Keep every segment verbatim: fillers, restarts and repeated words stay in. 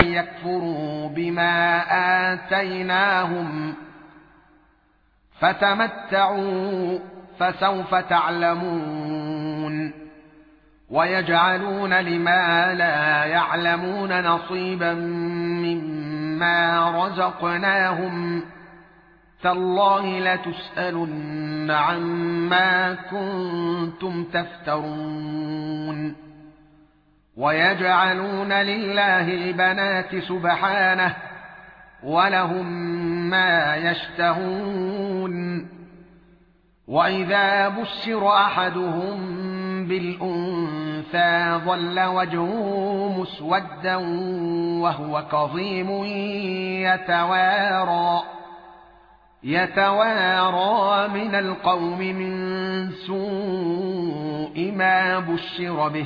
ليكفروا بما آتيناهم فتمتعوا فسوف تعلمون ويجعلون لما لا يعلمون نصيبا مما رزقناهم تالله لتسألن عما كنتم تفترون ويجعلون لله البنات سبحانه ولهم ما يشتهون وإذا بشر أحدهم بالأنثى ظل وجهه مسودا وهو كظيم يتوارى يتوارى من القوم من سوء ما بشر به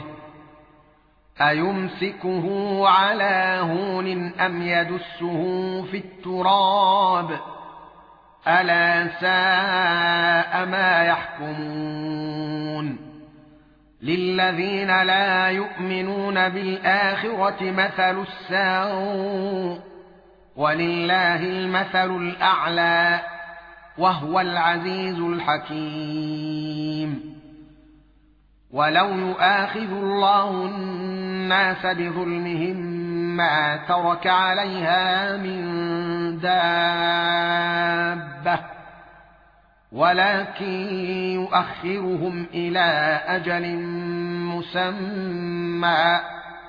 أيمسكه على هون أم يدسه في التراب ألا ساء ما يحكمون للذين لا يؤمنون بالآخرة مثل السوء ولله المثل الأعلى وهو العزيز الحكيم ولو يؤاخذ الله الناس بظلمهم ما ترك عليها من دابة ولكن يؤخرهم إلى أجل مسمى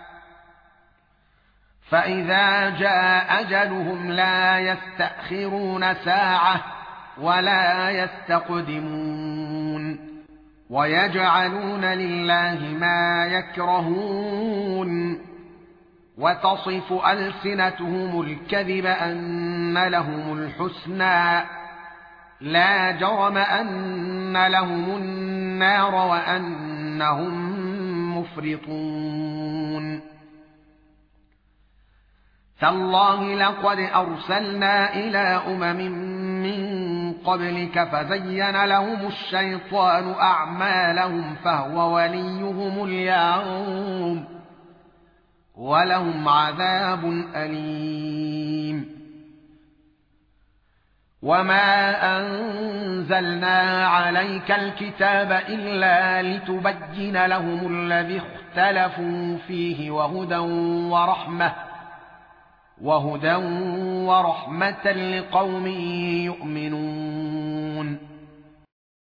فإذا جاء أجلهم لا يستأخرون ساعة ولا يستقدمون ويجعلون لله ما يكرهون وتصف ألسنتهم الكذب أن لهم الحسنى لا جرم أن لهم النار وأنهم مفرطون تالله لقد أرسلنا إلى أمم من قبلك فزين لهم الشيطان أعمالهم فهو وليهم اليوم ولهم عذاب أليم وما أنزلنا عليك الكتاب إلا لتبين لهم الذي اختلفوا فيه وهدى ورحمة وهدى ورحمة لقوم يؤمنون